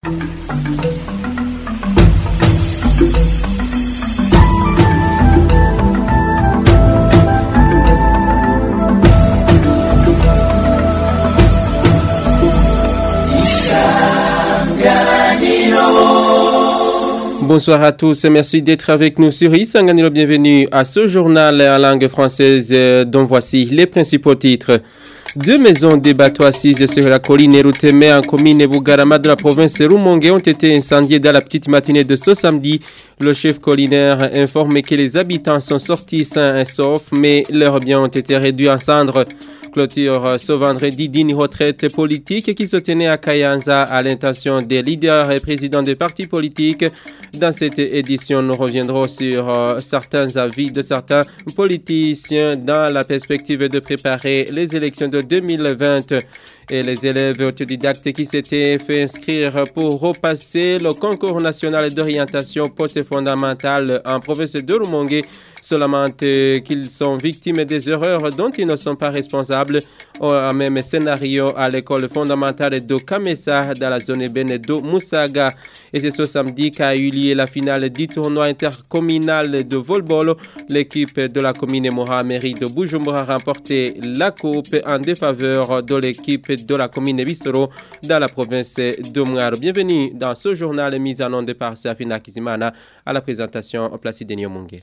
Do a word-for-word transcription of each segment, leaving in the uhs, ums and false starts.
Bonsoir à tous et merci d'être avec nous sur Isanganiro. Bienvenue à ce journal en langue française dont voici les principaux titres. Deux maisons des bateaux assises sur la colline Erutemé en commune Bugarama de la province Rumongue ont été incendiées dans la petite matinée de ce samedi. Le chef collinaire informe que les habitants sont sortis sains et saufs, mais leurs biens ont été réduits en cendres. Clôture ce vendredi d'une retraite politique qui se tenait à Kayanza à l'intention des leaders et présidents des partis politiques. Dans cette édition, nous reviendrons sur euh, certains avis de certains politiciens dans la perspective de préparer les élections de deux mille vingt. Et les élèves autodidactes qui s'étaient fait inscrire pour repasser le concours national d'orientation post-fondamentale en province de Rumongue se lamentent qu'ils sont victimes des erreurs dont ils ne sont pas responsables. Au même scénario à l'école fondamentale de Kamesa dans la zone urbaine de Musaga. Et c'est ce samedi qu'a eu lieu la finale du tournoi intercommunal de volleyball. L'équipe de la commune Mohamed de Bujumbura a remporté la coupe en défaveur de l'équipe de la commune Bissoro dans la province de Mwaro. Bienvenue dans ce journal mis en onde par Safina Kizimana à la présentation Placide Nyomungere.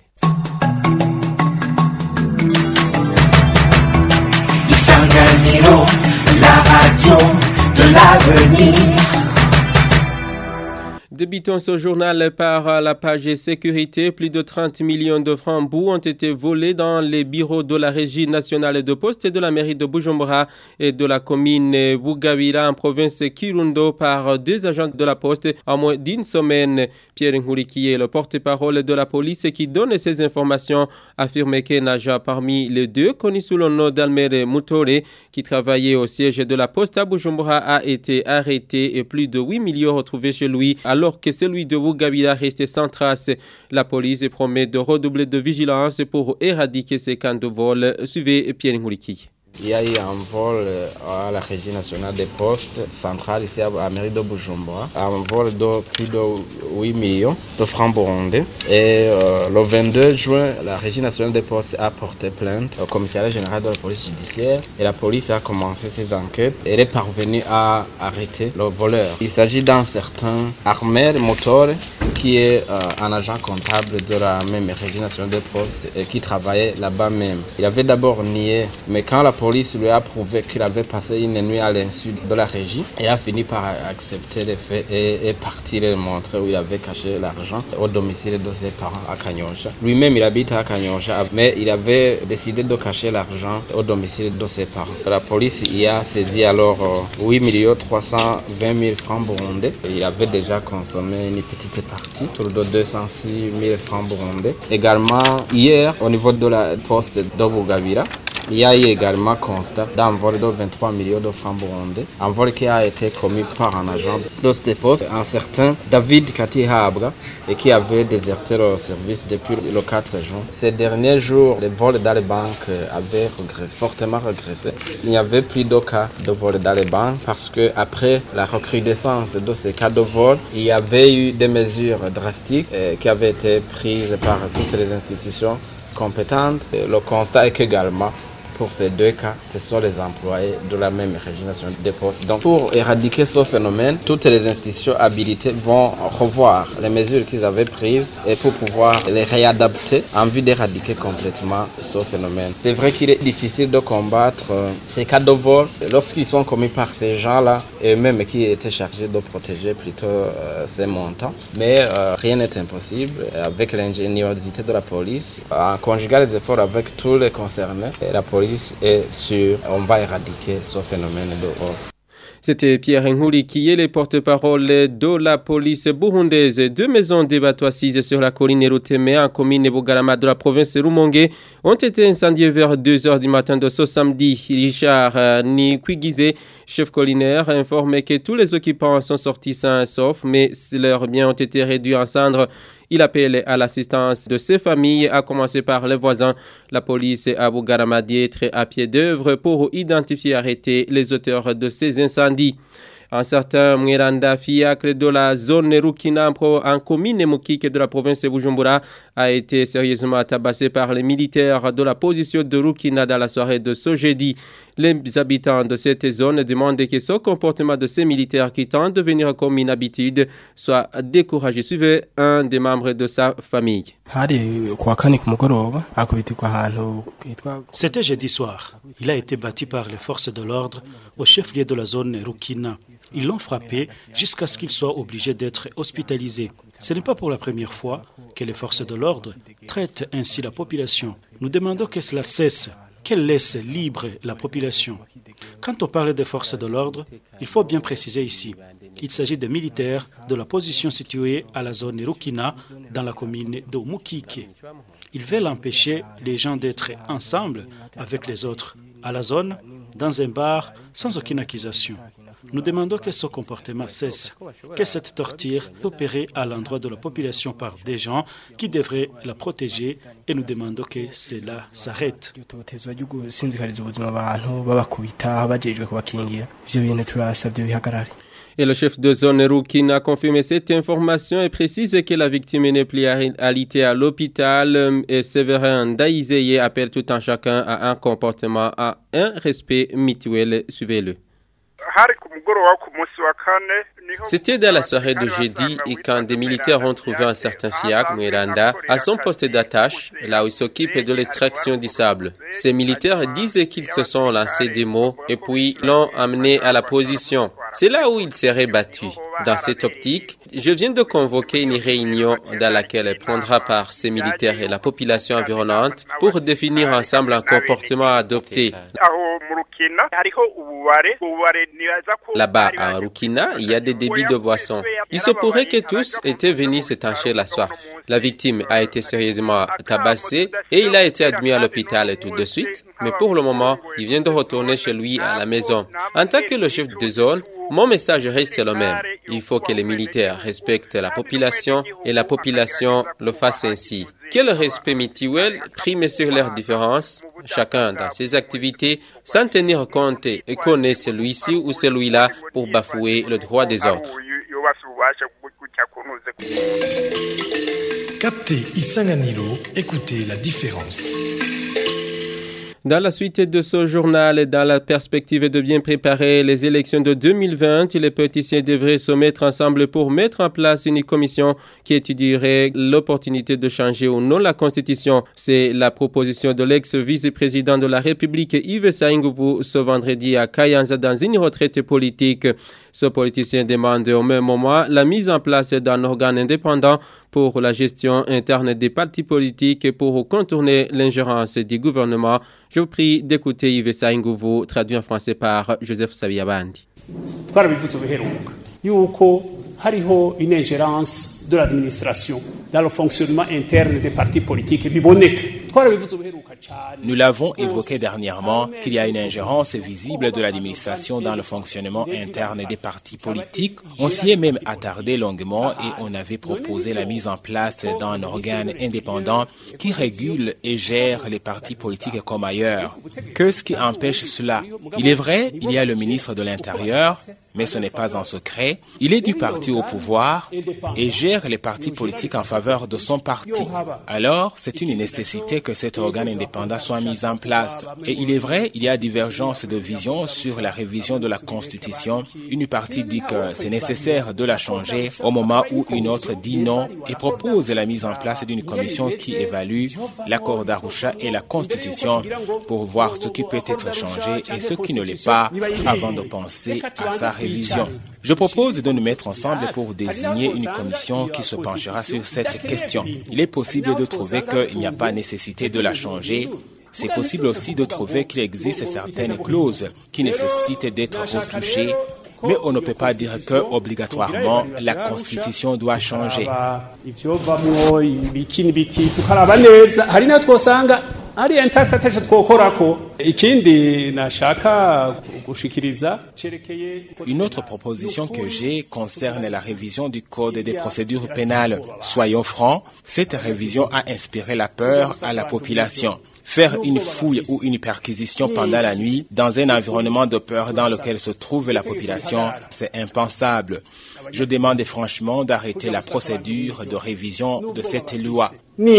Isanganiro, la radio de l'avenir. Débutons ce journal par la page sécurité. Plus de trente millions de francs bouts ont été volés dans les bureaux de la Régie nationale de poste et de la mairie de Bujumbura et de la commune Bugabira en province Kirundo par deux agents de la poste en moins d'une semaine. Pierre Nkourikié, le porte-parole de la police qui donne ces informations, affirme qu'un agent parmi les deux, connu sous le nom d'Almere Mutore, qui travaillait au siège de la poste à Bujumbura, a été arrêté et plus de huit millions retrouvés chez lui, alors que celui de Bugabira restait sans trace. La police promet de redoubler de vigilance pour éradiquer ces camps de vol. Suivez Pierre Nkourikié. Il y a eu un vol à la Régie nationale des postes centrale ici à la mairie de Bujumbura, un vol de plus de huit millions de francs burundais. Et euh, le vingt-deux juin, la Régie nationale des postes a porté plainte au commissariat général de la police judiciaire et la police a commencé ses enquêtes et elle est parvenue à arrêter le voleur. Il s'agit d'un certain Armer Motore qui est euh, un agent comptable de la même Régie nationale des postes et qui travaillait là-bas même. Il avait d'abord nié, mais quand la police La police lui a prouvé qu'il avait passé une nuit à l'insu de la régie et a fini par accepter les faits et est parti les montrer où il avait caché l'argent au domicile de ses parents à Kanyosha. Lui-même, il habite à Kanyosha, mais il avait décidé de cacher l'argent au domicile de ses parents. La police y a saisi alors huit millions trois cent vingt mille francs burundais. Il avait déjà consommé une petite partie, autour de deux cent six mille francs burundais. Également, hier, au niveau de la poste de Bugabira, il y a eu également constat d'un vol de vingt-trois millions de francs burundais, un vol qui a été commis par un agent de cette poste, un certain David Katihabra, et qui avait déserté le service depuis le quatre juin. Ces derniers jours, les vols dans les banques avaient regressé, fortement régressé. Il n'y avait plus de cas de vol dans les banques parce que après la recrudescence de ces cas de vol, il y avait eu des mesures drastiques eh, qui avaient été prises par toutes les institutions compétentes. Et le constat est qu'également, pour ces deux cas, ce sont les employés de la même Régie nationale des postes. Donc, pour éradiquer ce phénomène, toutes les institutions habilitées vont revoir les mesures qu'ils avaient prises et pour pouvoir les réadapter en vue d'éradiquer complètement ce phénomène. C'est vrai qu'il est difficile de combattre euh, ces cas de vol lorsqu'ils sont commis par ces gens-là et eux-mêmes qui étaient chargés de protéger plutôt euh, ces montants. Mais euh, rien n'est impossible avec l'ingéniosité de la police, en conjuguant les efforts avec tous les concernés. Et la police est sûre, on va éradiquer ce phénomène de vol. C'était Pierre Nkourikié, le porte-parole de la police burundaise. Deux maisons de bateaux assises sur la colline Erutemé en commune Bugarama de la province Rumongue ont été incendiées vers deux heures du matin de ce samedi. Richard Nikwigize, chef collinaire, a informé que tous les occupants sont sortis sains et saufs, mais leurs biens ont été réduits en cendres. Il appelle à l'assistance de ses familles, à commencer par les voisins. La police à Bugarama d'être à pied d'œuvre pour identifier et arrêter les auteurs de ces incendies. Un certain Mwiranda, fiacre de la zone Rukina en commune Mukike de la province de Bujumbura, a été sérieusement tabassé par les militaires de la position de Rukina dans la soirée de ce jeudi. Les habitants de cette zone demandent que ce comportement de ces militaires qui tentent de devenir comme une habitude soit découragé. Suivez un des membres de sa famille. C'était jeudi soir. Il a été battu par les forces de l'ordre au chef-lieu de la zone Rukina. Ils l'ont frappé jusqu'à ce qu'il soit obligé d'être hospitalisé. Ce n'est pas pour la première fois que les forces de l'ordre traitent ainsi la population. Nous demandons que cela cesse, qu'elles laissent libre la population. Quand on parle des forces de l'ordre, il faut bien préciser ici. Il s'agit de militaires de la position située à la zone Rukina dans la commune de Mukike. Ils veulent empêcher les gens d'être ensemble avec les autres à la zone, dans un bar, sans aucune accusation. Nous demandons que ce comportement cesse, que cette torture est opérée à l'endroit de la population par des gens qui devraient la protéger et nous demandons que cela s'arrête. Et le chef de zone Rukina a confirmé cette information et précise que la victime n'est plus alitée à l'hôpital et Séverin Daïzeye appelle tout un chacun à un comportement, à un respect mutuel. Suivez-le. C'était dans la soirée de jeudi et quand des militaires ont trouvé un certain fiacre, Mwiranda, à son poste d'attache, là où il s'occupe de l'extraction du sable. Ces militaires disaient qu'ils se sont lancés des mots et puis l'ont amené à la position. C'est là où il serait battu. Dans cette optique, je viens de convoquer une réunion dans laquelle prendra part ces militaires et la population environnante pour définir ensemble un comportement à adopter. Là-bas, à Rukina, il y a des débits de boissons. Il se pourrait que tous étaient venus s'étancher la soif. La victime a été sérieusement tabassée et il a été admis à l'hôpital tout de suite. Mais pour le moment, il vient de retourner chez lui à la maison. En tant que le chef de zone, mon message reste le même. Il faut que les militaires respectent la population et la population le fasse ainsi. Que le respect mutuel prime sur leurs différences, chacun dans ses activités, sans tenir compte et connaît celui-ci ou celui-là pour bafouer le droit des autres. Captez Isanganiro, écoutez la différence. Dans la suite de ce journal et dans la perspective de bien préparer les élections de deux mille vingt, les politiciens devraient se mettre ensemble pour mettre en place une commission qui étudierait l'opportunité de changer ou non la Constitution. C'est la proposition de l'ex-vice-président de la République Yves Saïngouvou ce vendredi à Kayanza dans une retraite politique. Ce politicien demande au même moment la mise en place d'un organe indépendant pour la gestion interne des partis politiques et pour contourner l'ingérence du gouvernement. Je vous prie d'écouter Yves Saïngouvou, traduit en français par Joseph Sabiyabandi. hariho une ingérence de l'administration dans le fonctionnement interne des partis politiques. Nous l'avons évoqué dernièrement qu'il y a une ingérence visible de l'administration dans le fonctionnement interne des partis politiques. On s'y est même attardé longuement et on avait proposé la mise en place d'un organe indépendant qui régule et gère les partis politiques comme ailleurs. Qu'est-ce qui empêche cela? Il est vrai, il y a le ministre de l'Intérieur, mais ce n'est pas un secret. Il est du parti au pouvoir et gère les partis politiques en faveur de son parti. Alors, c'est une nécessité que cet organe indépendant soit mis en place. Et il est vrai, il y a divergence de vision sur la révision de la Constitution. Une partie dit que c'est nécessaire de la changer au moment où une autre dit non et propose la mise en place d'une commission qui évalue l'accord d'Arusha et la Constitution pour voir ce qui peut être changé et ce qui ne l'est pas avant de penser à sa révision. Je propose de nous mettre ensemble pour désigner une commission qui se penchera sur cette question. Il est possible de trouver qu'il n'y a pas nécessité de la changer. C'est possible aussi de trouver qu'il existe certaines clauses qui nécessitent d'être retouchées, mais on ne peut pas dire que obligatoirement la Constitution doit changer. Une autre proposition que j'ai concerne la révision du Code des procédures pénales. Soyons francs, cette révision a inspiré la peur à la population. Faire une fouille ou une perquisition pendant la nuit dans un environnement de peur dans lequel se trouve la population, c'est impensable. Je demande franchement d'arrêter la procédure de révision de cette loi.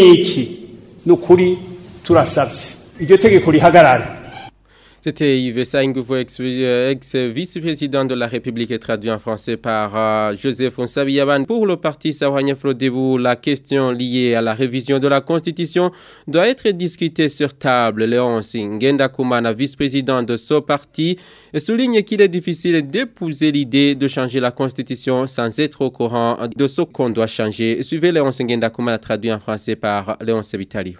C'était Yves Saïngoufou, ex-vice-président de la République, traduit en français par euh, Joseph Onsabiyaban. Pour le parti Sahwanya Frodebou, la question liée à la révision de la Constitution doit être discutée sur table. Léon Ngenda Koumana, vice-président de ce parti, souligne qu'il est difficile d'épouser l'idée de changer la Constitution sans être au courant de ce qu'on doit changer. Suivez Léon Ngenda Koumana, traduit en français par Léon Sebitali.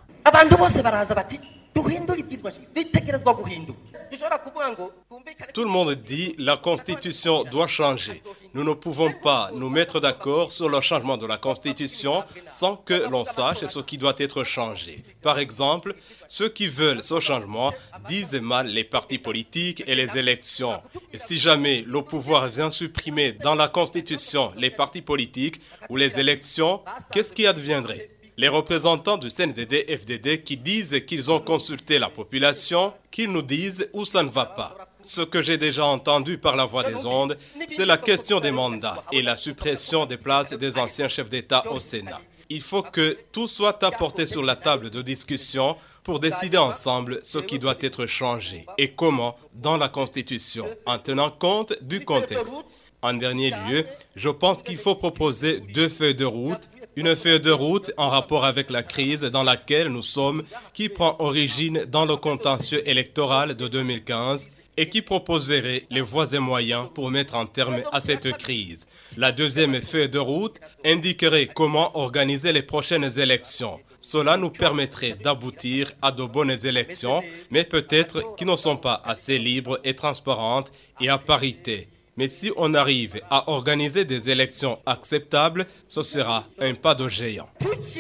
Tout le monde dit la Constitution doit changer. Nous ne pouvons pas nous mettre d'accord sur le changement de la Constitution sans que l'on sache ce qui doit être changé. Par exemple, ceux qui veulent ce changement disent mal les partis politiques et les élections. Et si jamais le pouvoir vient supprimer dans la Constitution les partis politiques ou les élections, qu'est-ce qui adviendrait ? Les représentants du C N D D F D D qui disent qu'ils ont consulté la population, qu'ils nous disent où ça ne va pas. Ce que j'ai déjà entendu par la voix des ondes, c'est la question des mandats et la suppression des places des anciens chefs d'État au Sénat. Il faut que tout soit apporté sur la table de discussion pour décider ensemble ce qui doit être changé et comment dans la Constitution, en tenant compte du contexte. En dernier lieu, je pense qu'il faut proposer deux feuilles de route. Une feuille de route en rapport avec la crise dans laquelle nous sommes, qui prend origine dans le contentieux électoral de deux mille quinze et qui proposerait les voies et moyens pour mettre un terme à cette crise. La deuxième feuille de route indiquerait comment organiser les prochaines élections. Cela nous permettrait d'aboutir à de bonnes élections, mais peut-être qui ne sont pas assez libres et transparentes et à parité. Mais si on arrive à organiser des élections acceptables, ce sera un pas de géant.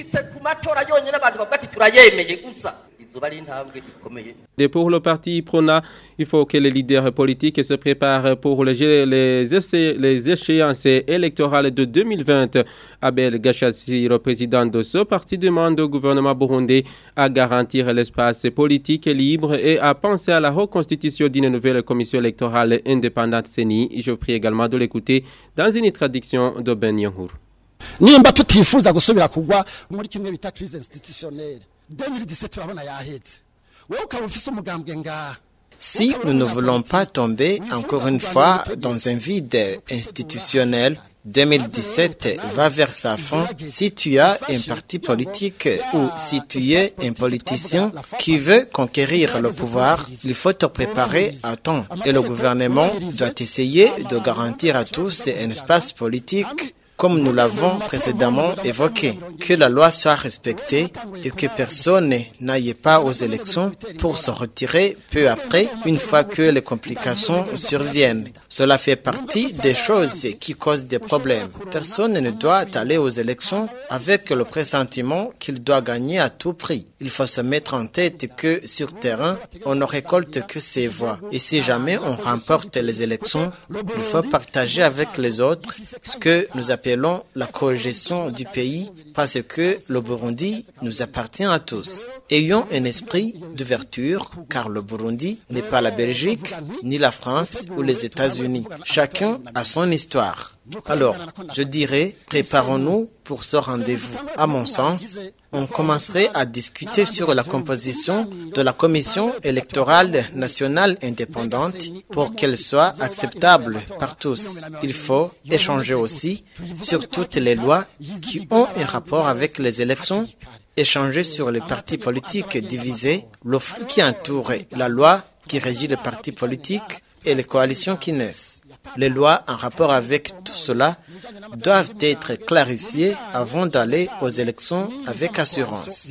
Et pour le parti Prona, il faut que les leaders politiques se préparent pour les, les, essais, les échéances électorales de deux mille vingt. Abel Gachassi, le président de ce parti, demande au gouvernement burundais à garantir l'espace politique libre et à penser à la reconstitution d'une nouvelle commission électorale indépendante C E N I. Je prie également de l'écouter dans une traduction de Ben Yongour. Nimba tutifuza gusubira kugwa muri kimwe bita crise institutionnelle deux mille dix-sept turabona yaheze wewe ukaba ufise umugambwe ngaha. Si nous ne voulons pas tomber encore une fois dans un vide institutionnel, deux mille dix-sept va vers sa fin. Si tu as un parti politique ou si tu es un politicien qui veut conquérir le pouvoir, il faut te préparer à temps. Et le gouvernement doit essayer de garantir à tous un espace politique, comme nous l'avons précédemment évoqué, que la loi soit respectée et que personne n'aille pas aux élections pour se retirer peu après, une fois que les complications surviennent. Cela fait partie des choses qui causent des problèmes. Personne ne doit aller aux élections avec le pressentiment qu'il doit gagner à tout prix. Il faut se mettre en tête que sur terrain, on ne récolte que ses voix. Et si jamais on remporte les élections, il faut partager avec les autres ce que nous appelons la cogestion du pays, parce que le Burundi nous appartient à tous. Ayons un esprit d'ouverture, car le Burundi n'est pas la Belgique, ni la France ou les États-Unis. Chacun a son histoire. Alors, je dirais, préparons-nous pour ce rendez-vous. À mon sens, on commencerait à discuter sur la composition de la Commission électorale nationale indépendante pour qu'elle soit acceptable par tous. Il faut échanger aussi sur toutes les lois qui ont un rapport avec les élections, échanger sur les partis politiques divisés, le flou qui entoure la loi qui régit les partis politiques et les coalitions qui naissent. Les lois en rapport avec tout cela doivent être clarifiées avant d'aller aux élections avec assurance.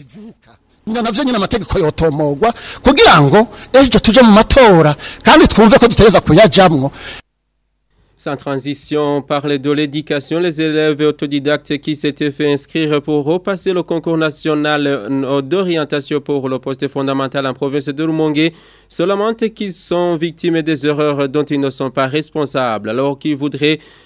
navyo nyine amategeko yotomogwa kugira ngo ejo tuje mu matora kandi twumve ko dutegeza kuyajamwo. Sans transition, parler de l'éducation, les élèves autodidactes qui s'étaient fait inscrire pour repasser le concours national d'orientation pour le poste fondamental en province de Rumongue se lamentent qu'ils sont victimes des erreurs dont ils ne sont pas responsables, alors qu'ils voudraient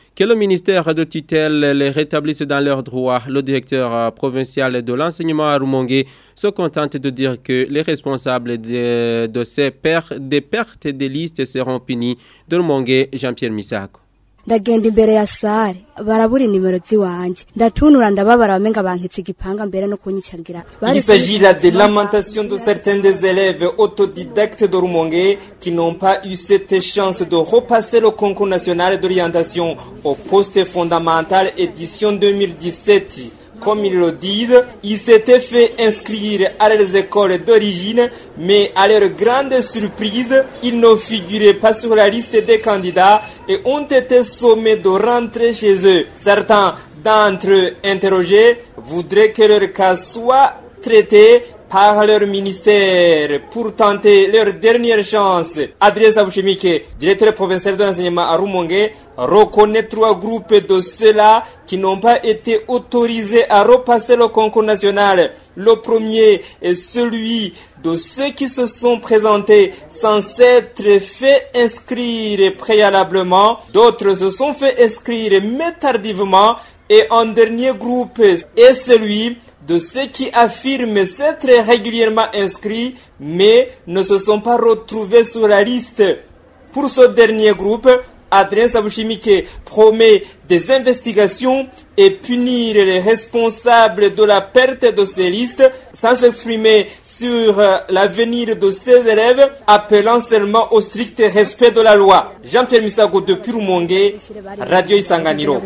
Que le ministère de tutelle les rétablisse dans leurs droits. Le directeur provincial de l'enseignement à Rumongue se contente de dire que les responsables de, de ces per, des pertes des listes seront punis. De Rumongue, Jean-Pierre Misako. ndagenda imbere ya sare barabura nimero ziwanje ndatunura ndababara bamenga bankitse igipanga mbere no kunyicagira. Il s'agit là des lamentations de certains des élèves autodidactes de Rumongue qui n'ont pas eu cette chance de repasser le concours national d'orientation au poste fondamental édition deux mille dix-sept. Comme ils le disent, ils s'étaient fait inscrire à leurs écoles d'origine, mais à leur grande surprise, ils ne figuraient pas sur la liste des candidats et ont été sommés de rentrer chez eux. Certains d'entre eux interrogés voudraient que leur cas soit traité par leur ministère pour tenter leur dernière chance. Adrien Sabouchimike, directeur provincial de l'enseignement à Rumongue, reconnaît trois groupes de ceux-là qui n'ont pas été autorisés à repasser le concours national. Le premier est celui de ceux qui se sont présentés sans s'être fait inscrire préalablement. D'autres se sont fait inscrire mais tardivement. Et un dernier groupe est celui de ceux qui affirment s'être régulièrement inscrits mais ne se sont pas retrouvés sur la liste. Pour ce dernier groupe, Adrien Sabouchimike promet des investigations et punir les responsables de la perte de ces listes sans s'exprimer sur l'avenir de ces élèves, appelant seulement au strict respect de la loi. Jean-Pierre Misago depuis Rumongue, Radio Isanganiro.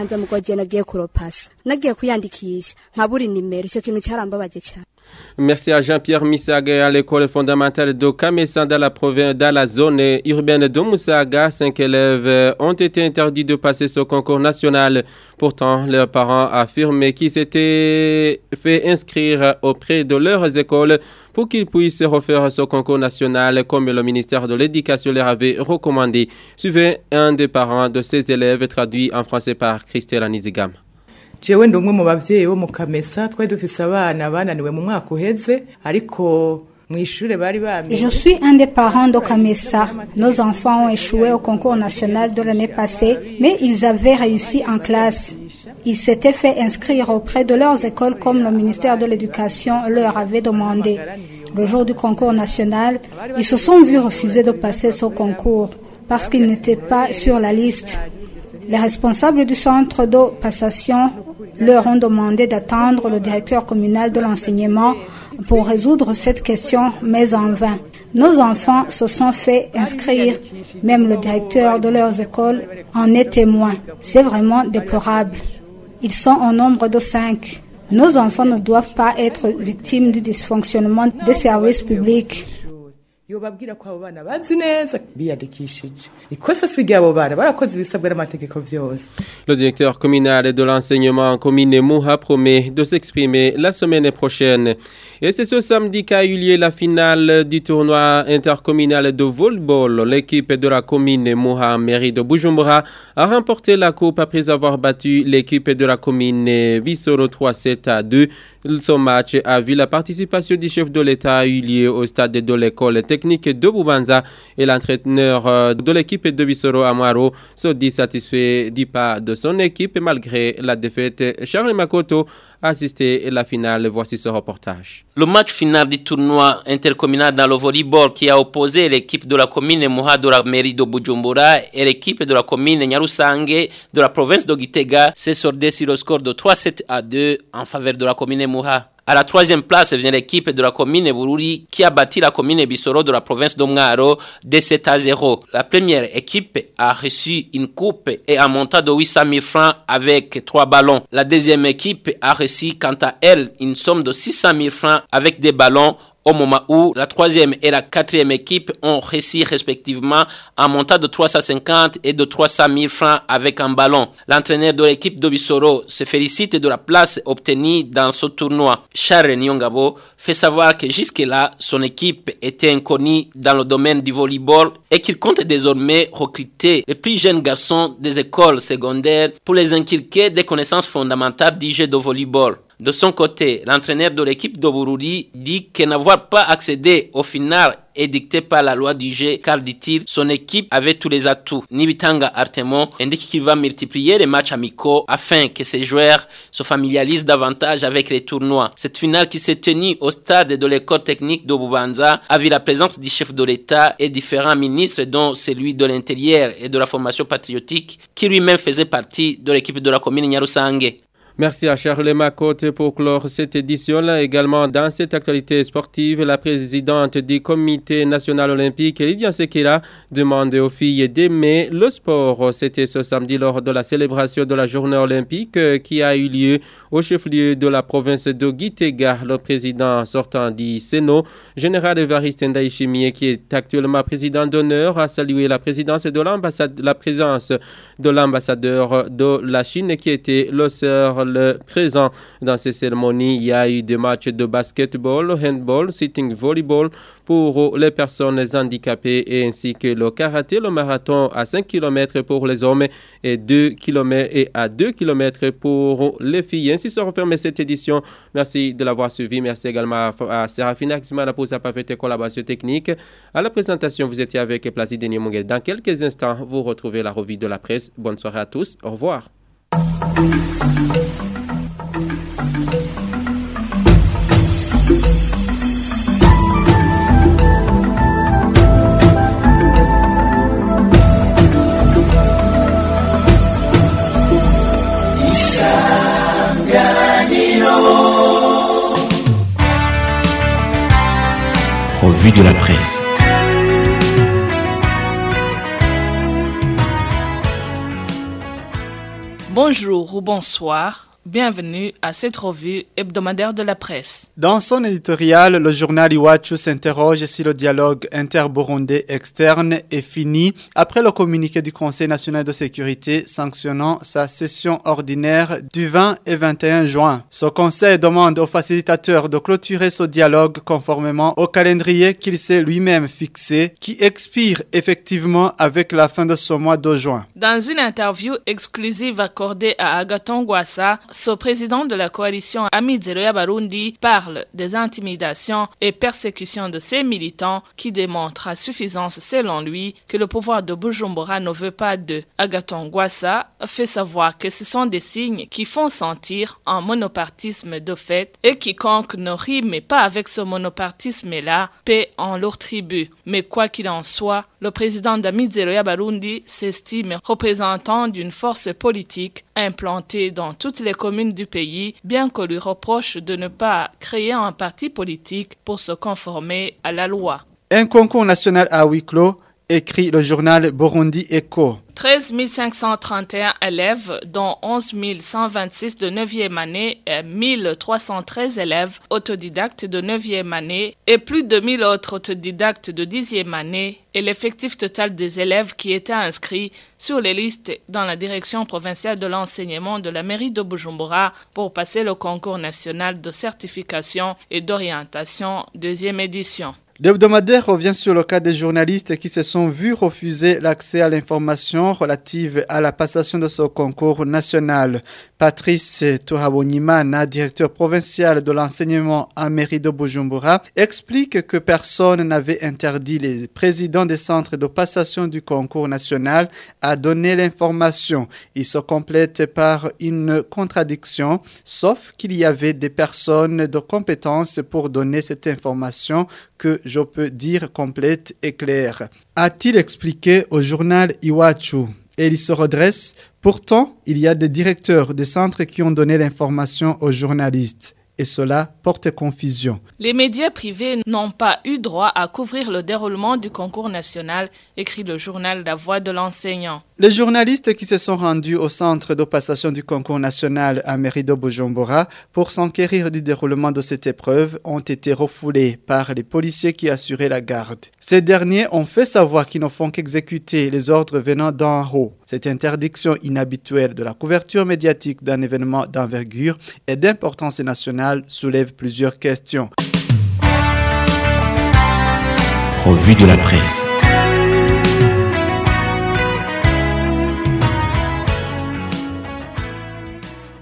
Merci à Jean-Pierre Misaga à l'école fondamentale de Kamessa dans la province, dans la zone urbaine de Moussaga. Cinq élèves ont été interdits de passer ce concours national. Pourtant, leurs parents affirment qu'ils s'étaient fait inscrire auprès de leurs écoles pour qu'ils puissent refaire ce concours national comme le ministère de l'Éducation leur avait recommandé. Suivez un des parents de ces élèves traduit en français par Christelle Anizigam. jewe ndi umwe mu bavyeyi bo mu Kamesa twari dufise abana bananiwe mu mwaka uheze ariko Je suis un des parents de Kamessa. Nos enfants ont échoué au concours national de l'année passée, mais ils avaient réussi en classe. Ils s'étaient fait inscrire auprès de leurs écoles comme le ministère de l'Éducation leur avait demandé. Le jour du concours national, ils se sont vus refuser de passer ce concours parce qu'ils n'étaient pas sur la liste. Les responsables du centre de passation leur ont demandé d'attendre le directeur communal de l'enseignement pour résoudre cette question, mais en vain. Nos enfants se sont fait inscrire, même le directeur de leurs écoles en est témoin. C'est vraiment déplorable. Ils sont au nombre de cinq. Nos enfants ne doivent pas être victimes du dysfonctionnement des services publics. Le directeur communal de l'enseignement commune Mouha promet de s'exprimer la semaine prochaine. Et c'est ce samedi qu'a eu lieu la finale du tournoi intercommunal de volleyball. L'équipe de la commune Mouha mairie de Bujumbura a remporté la coupe après avoir battu l'équipe de la commune Bissoro trois sept à deux. Ce match a vu la participation du chef de l'État a eu lieu au stade de l'école technique de Bubanza et l'entraîneur de l'équipe de Bissoro Amaro se dit satisfait du pas de son équipe malgré la défaite. Charles Makoto a assisté à la finale. Voici ce reportage. Le match final du tournoi intercommunal dans le volleyball qui a opposé l'équipe de la commune Mouha de la mairie de Bujumbura et l'équipe de la commune Nyarusange de la province de Gitega s'est soldé sur le score de trois sept à deux en faveur de la commune Mouha. À la troisième place vient l'équipe de la commune Bururi qui a battu la commune Bissoro de la province de Mngaro de sept à zéro. La première équipe a reçu une coupe et un montant de huit cent mille francs avec trois ballons. La deuxième équipe a reçu quant à elle une somme de six cent mille francs avec des ballons. Au moment où la troisième et la quatrième équipe ont reçu respectivement un montant de trois cent cinquante et de trois cent mille francs avec un ballon. L'entraîneur de l'équipe de Bissoro se félicite de la place obtenue dans ce tournoi. Charles Nyongabo fait savoir que jusque-là, son équipe était inconnue dans le domaine du volleyball et qu'il compte désormais recruter les plus jeunes garçons des écoles secondaires pour les inculquer des connaissances fondamentales du jeu de volleyball. De son côté, l'entraîneur de l'équipe de Bururi dit que n'avoir pas accédé au final édicté par la loi du jeu, car dit-il, son équipe avait tous les atouts. Nibitanga Artemon indique qu'il va multiplier les matchs amicaux afin que ses joueurs se familiarisent davantage avec les tournois. Cette finale qui s'est tenue au stade de l'école technique de Bubanza a vu la présence du chef de l'État et différents ministres, dont celui de l'Intérieur et de la formation patriotique, qui lui-même faisait partie de l'équipe de la commune Nyarusange. Merci à Charles Macotte pour clore cette édition-là. Également, dans cette actualité sportive, la présidente du Comité national olympique, Lydia Sekira, demande aux filles d'aimer le sport. C'était ce samedi lors de la célébration de la journée olympique qui a eu lieu au chef-lieu de la province de Gitega. Le président sortant du Sénat, général Évariste Ndaïchimie, qui est actuellement président d'honneur, a salué la présidence de l'ambassade, la présence de l'ambassadeur de la Chine qui était le sœur le présent dans ces cérémonies. Il y a eu des matchs de basketball, handball, sitting volleyball pour les personnes handicapées et ainsi que le karaté, le marathon à cinq kilomètres pour les hommes et, deux kilomètres et à deux kilomètres pour les filles. Ainsi se referme cette édition. Merci de l'avoir suivi. Merci également à Serafina Ximana pour sa parfaite collaboration technique. À la présentation, vous étiez avec Placide Niemongel. Dans quelques instants, vous retrouvez la revue de la presse. Bonne soirée à tous. Au revoir. Revue de la presse. Bonjour ou bonsoir. Bienvenue à cette revue hebdomadaire de la presse. Dans son éditorial, le journal Iwachu s'interroge si le dialogue inter-burundais externe est fini après le communiqué du Conseil national de sécurité sanctionnant sa session ordinaire du vingt et vingt et un juin. Ce conseil demande aux facilitateurs de clôturer ce dialogue conformément au calendrier qu'il s'est lui-même fixé, qui expire effectivement avec la fin de ce mois de juin. Dans une interview exclusive accordée à Agathon Rwasa, ce président de la coalition Amizero Barundi parle des intimidations et persécutions de ses militants qui démontrent à suffisance, selon lui, que le pouvoir de Bujumbura ne veut pas d'eux. Agathon Rwasa fait savoir que ce sont des signes qui font sentir un monopartisme de fait et quiconque ne rime pas avec ce monopartisme-là paie en leur tribut. Mais quoi qu'il en soit, le président d'Amizero Barundi s'estime représentant d'une force politique implantée dans toutes les communes du pays, bien qu'on lui reproche de ne pas créer un parti politique pour se conformer à la loi. Un concours national à huis clos, écrit le journal Burundi Echo. treize mille cinq cent trente et un élèves, dont onze mille cent vingt-six de neuvième année et mille trois cent treize élèves autodidactes de neuvième année et plus de mille autres autodidactes de dixième année et l'effectif total des élèves qui étaient inscrits sur les listes dans la direction provinciale de l'enseignement de la mairie de Bujumbura pour passer le concours national de certification et d'orientation deuxième édition. L'hebdomadaire revient sur le cas des journalistes qui se sont vus refuser l'accès à l'information relative à la passation de ce concours national. Patrice Tohabonyimana, directeur provincial de l'enseignement à mairie de Bujumbura, explique que personne n'avait interdit les présidents des centres de passation du concours national à donner l'information. Il se complète par une contradiction, sauf qu'il y avait des personnes de compétence pour donner cette information que je peux dire complète et claire. A-t-il expliqué au journal Iwachu? Et il se redresse. Pourtant, il y a des directeurs des centres qui ont donné l'information aux journalistes. Et cela porte confusion. Les médias privés n'ont pas eu droit à couvrir le déroulement du concours national, écrit le journal La Voix de l'enseignant. Les journalistes qui se sont rendus au centre de passation du concours national à mairie de Bujumbura pour s'enquérir du déroulement de cette épreuve ont été refoulés par les policiers qui assuraient la garde. Ces derniers ont fait savoir qu'ils ne font qu'exécuter les ordres venant d'en haut. Cette interdiction inhabituelle de la couverture médiatique d'un événement d'envergure et d'importance nationale soulève plusieurs questions. Revue de la presse.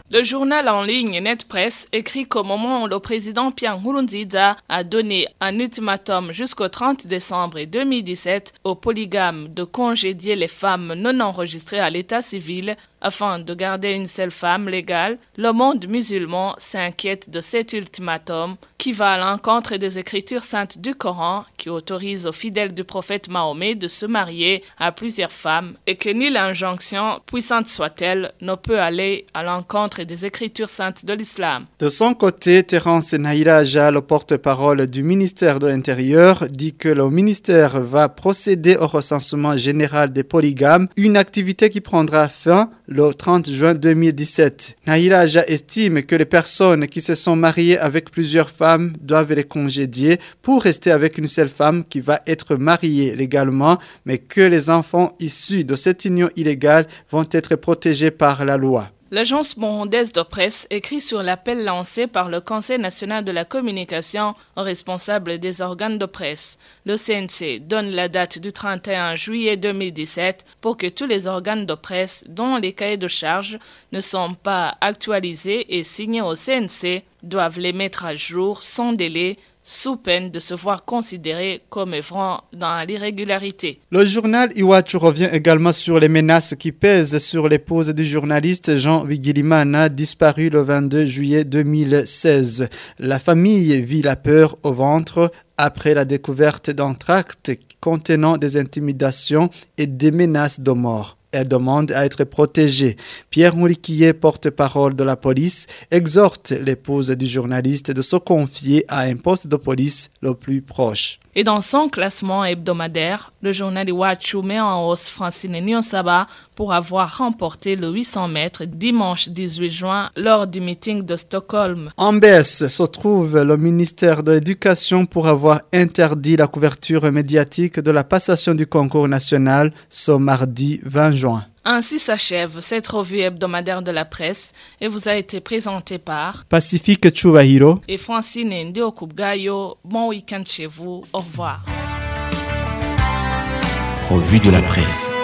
Le journal en ligne NetPress écrit qu'au moment où le président Pierre Nkurunziza a donné un ultimatum jusqu'au trente décembre deux mille dix-sept aux polygames de congédier les femmes non enregistrées à l'état civil afin de garder une seule femme légale, le monde musulman s'inquiète de cet ultimatum qui va à l'encontre des écritures saintes du Coran qui autorisent aux fidèles du prophète Mahomet de se marier à plusieurs femmes et que ni l'injonction, puissante soit-elle, ne peut aller à l'encontre des écritures saintes de l'islam. De son côté, Terence Nahiraja, le porte-parole du ministère de l'Intérieur, dit que le ministère va procéder au recensement général des polygames, une activité qui prendra fin le trente juin deux mille dix-sept. Nahiraja estime que les personnes qui se sont mariées avec plusieurs femmes doivent les congédier pour rester avec une seule femme qui va être mariée légalement, mais que les enfants issus de cette union illégale vont être protégés par la loi. L'agence burundaise de presse écrit sur l'appel lancé par le Conseil national de la communication aux responsables des organes de presse. Le C N C donne la date du trente et un juillet deux mille dix-sept pour que tous les organes de presse dont les cahiers de charges ne sont pas actualisés et signés au C N C doivent les mettre à jour sans délai, sous peine de se voir considérés comme œuvrant dans l'irrégularité. Le journal Iwachu revient également sur les menaces qui pèsent sur l'épouse du journaliste Jean Bigirimana, disparu le vingt-deux juillet deux mille seize. La famille vit la peur au ventre après la découverte d'un tract contenant des intimidations et des menaces de mort. Elle demande à être protégée. Pierre Mouriquier, porte-parole de la police, exhorte l'épouse du journaliste de se confier à un poste de police le plus proche. Et dans son classement hebdomadaire, le journal Iwachu met en hausse Francine Niyonsaba pour avoir remporté le huit cents mètres dimanche dix-huit juin lors du meeting de Stockholm. En baisse se trouve le ministère de l'Éducation pour avoir interdit la couverture médiatique de la passation du concours national ce mardi vingt juin. Ainsi s'achève cette revue hebdomadaire de la presse et vous a été présentée par Pacifique Chubahiro et Francine Ndiokubgayo. Bon week-end chez vous. Au revoir. Revue de la presse.